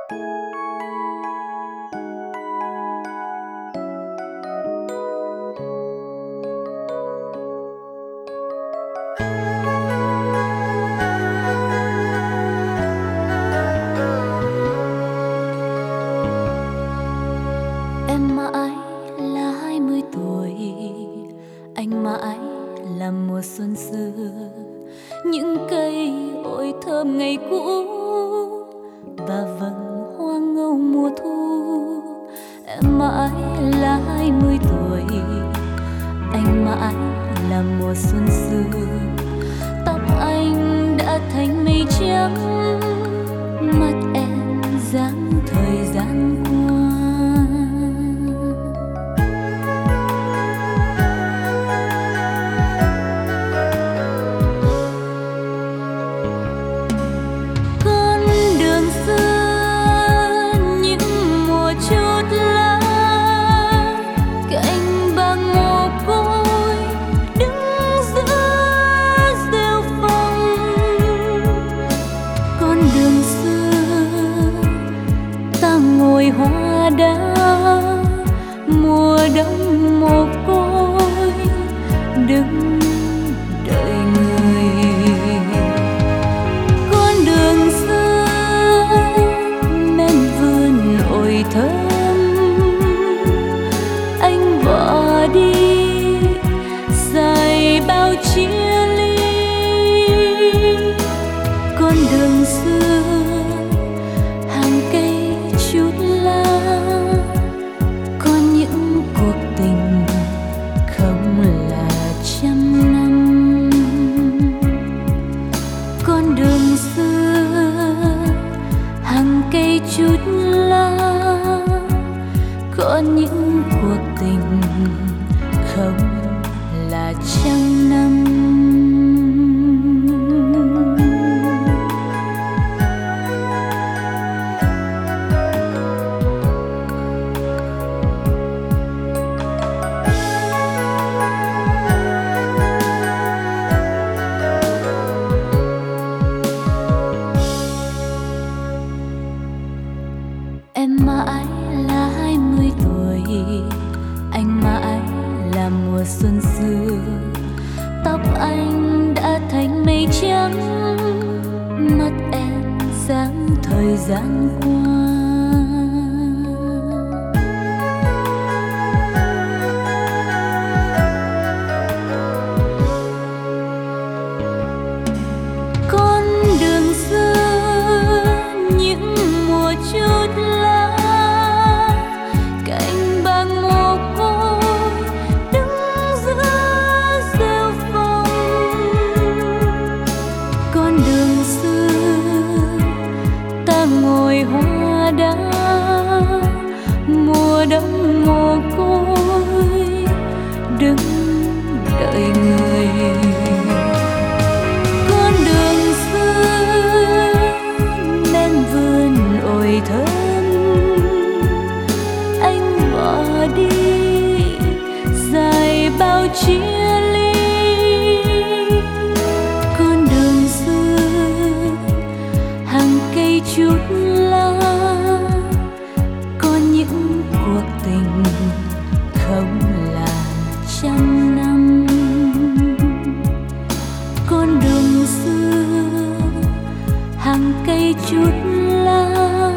Em mãi là 20 tuổi, anh mãi là mùa xuân xưa. Những cây ổi thơm ngày cũ và vầng hoa ngâu mùa thu. Em mãi là 20 tuổi, anh mãi là mùa xuân xưa. Tóc anh đã thành mây trắng, mắt em dáng thời gian qua. Con đường xưa những mùa chốt lá, cành bằng mồ côi đứng giữa rêu phong. Con đường xưa ta ngồi hoa đá, mùa đông mồ côi đứng đợi người. Con đường xưa men vườn ổi thơm, anh bỏ đi dài bao chia ly. Con đường xưa hàng cây chút lá, có những cuộc tình không là trăm năm. Con đường xưa hàng cây chút lá, có những cuộc tình không là trăm năm. Em mãi là 20 tuổi, anh mãi là mùa xuân xưa. Tóc anh đã thành mây trắng, mắt em dáng thời gian qua. Con đường xưa những mùa chốt lá, cành bằng mồ côi đứng giữa rêu phong. Con đường xưa ta ngồi hoa đá, mùa đông mồ côi đứng đợi người. Con đường xưa men vườn ổi thơm, anh bỏ đi dài bao chia ly. Con đường xưa hàng cây chút lá, có những cuộc tình không là trăm năm. Con đường xưa hàng cây chút lá,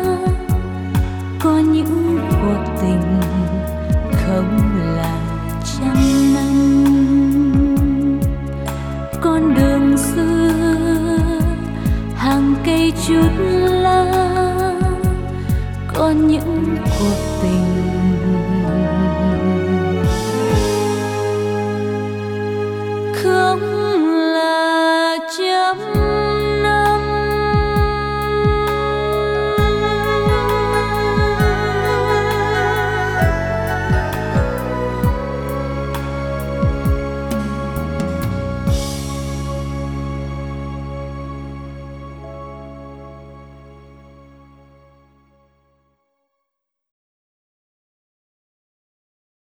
có những cuộc tình không là trăm năm. Con đường xưa hàng cây chút lá, có những cuộc tình